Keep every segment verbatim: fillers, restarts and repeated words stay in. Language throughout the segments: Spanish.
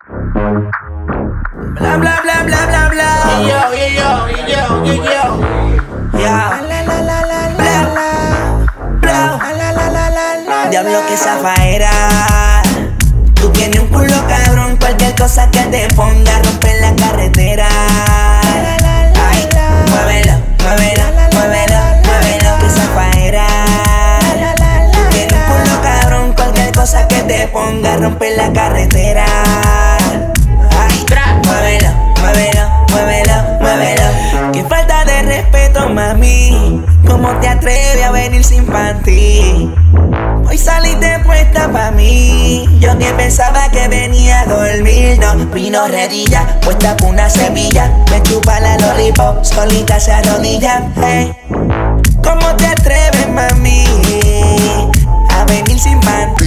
Bla bla bla bla bla bla. Yo, yo, yo, yo, yo, yo. Ya. La la la la la la. Bla. La la la la la. Diablo que zafaera. Tú tienes un culo cabrón, cualquier cosa que te ponga rompe la carretera. Ay, muévelo, muévelo, muévelo, muévelo que zafaera. Tú tienes un culo cabrón, cualquier cosa que te ponga rompe la carretera. Ay, muévelo, muévelo, muévelo, muévelo. Qué falta de respeto, mami. ¿Cómo te atreves a venir sin panty? Hoy saliste puesta pa' mí. Yo que pensaba que venía a dormir. No, vino redilla, puesta por una semilla. Me chupa la lollipop, solita se arrodilla. Hey, ¿cómo te atreves, mami, a venir sin panty?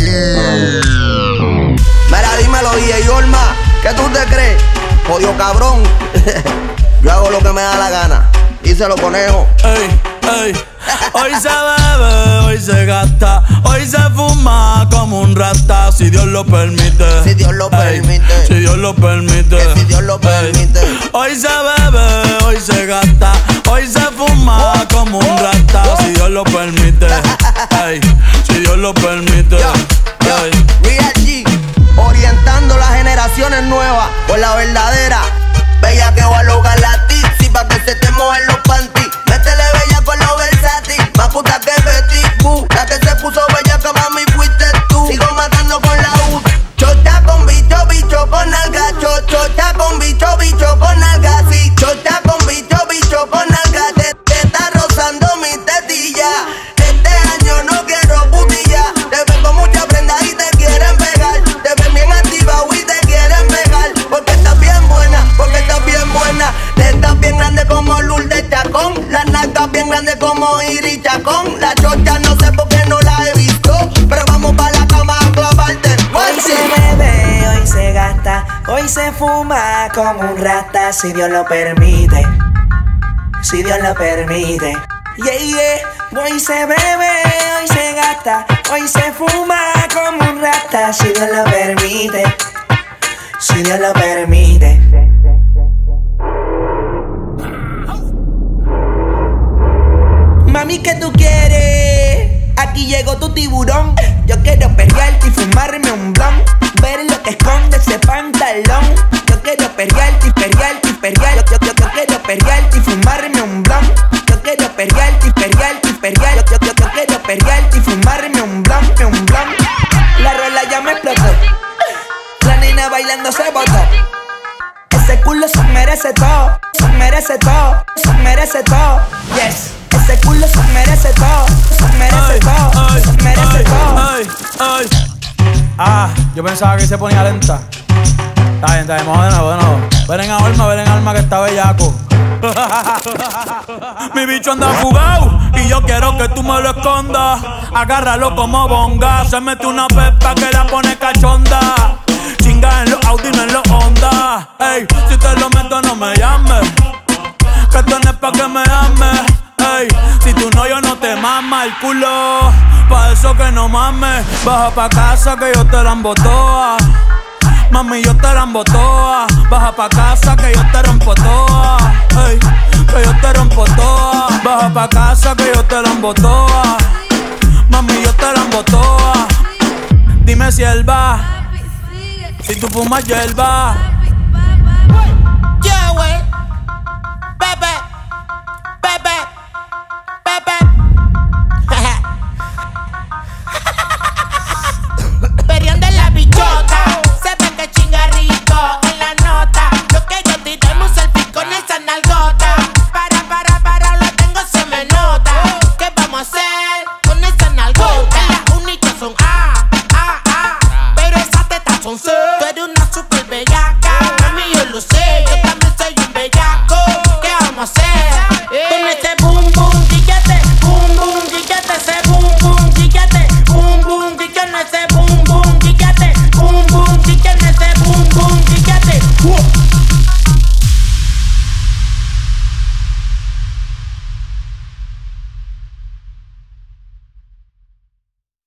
Mira, dímelo, D J Olma, ¿qué tú te crees? Jodido cabrón. Yo hago lo que me da la gana. Díselo, conejo. Ey, ey. Hoy se bebe, hoy se gasta, hoy se fuma como un rata, si Dios lo permite. Si Dios lo Ey, permite. Si Dios lo permite. Que si Dios lo permite. Ey. Hoy se bebe, hoy se gasta, hoy se fuma como un rata, si Dios lo permite. Ey, si Dios lo permite. Yo, yo, Ey. Real G, orientando las generaciones nuevas por la verdadera. Bella que va a lograr la tipsy pa' que se te mojen los panties. Métele bella con los versátil, más puta que Betty Boo. La que se puso bella que mami fuiste tú. Sigo matando con la U. Chota con bicho, bicho con alga. Chota con bicho, bicho con alga. Sí, chota con bicho, bicho con alga. Te, te está rozando mi tetilla. Este año no quiero putilla. Te ven con mucha prenda y te quieren pegar. Te ven bien activa y te quieren pegar. Porque estás bien buena, porque estás bien buena. Te estás bien grande como Lourdes Chacón. Las nalgas bien grandes como Iris Chacón. La chocha no sé por qué no la he visto, pero vamos pa' la cama a clavarte. Hoy se bebe, hoy se gasta, hoy se fuma como un rata, si Dios lo permite. Si Dios lo permite. Yeah, yeah. Hoy se bebe, hoy se gasta, hoy se fuma como un rata, si Dios lo permite. Si Dios lo permite. Mami, ¿qué tú quieres? Aquí llegó tu tiburón. Yo quiero perrearte y fumarme un blunt. Ver lo que esconde ese pantalón. Yo quiero perrearte y perrearte y perrearte. Yo, yo, yo quiero perrearte y fumarme un blunt. Yo quiero perrearte y perrearte y perrearte. Yo, yo, yo quiero perrearte y fumarme un blunt, un blunt. La rola ya me explotó. La nena bailando se botó. Ese culo se merece todo, se merece todo, se merece todo. Yes. Ese culo se merece todo, se merece Ay, todo, ay, se merece ay, todo. ay, ay. Ah, yo pensaba que se ponía lenta. Está bien, está bien, vamos de nuevo, de nuevo. Ven en alma, ven en alma que está bellaco. Mi bicho anda fugado y yo quiero que tú me lo escondas. Agárralo como bonga. Se mete una pepa que la pone cachonda. Chinga en los Audi, no en los Honda. Ey, si te lo meto no me llames, que esto no es pa' que me ames. Ey, si tú no, yo no te mama el culo. Pa' eso que no mames. Baja pa' casa que yo te la embotoa. Mami, yo te la embotoa. Baja pa' casa que yo te rompo toa. Ey, que yo te rompo toa. Baja pa' casa que yo te la embotoa. Mami, yo te la embotoa. Dime si él va, si tú fumas hierba.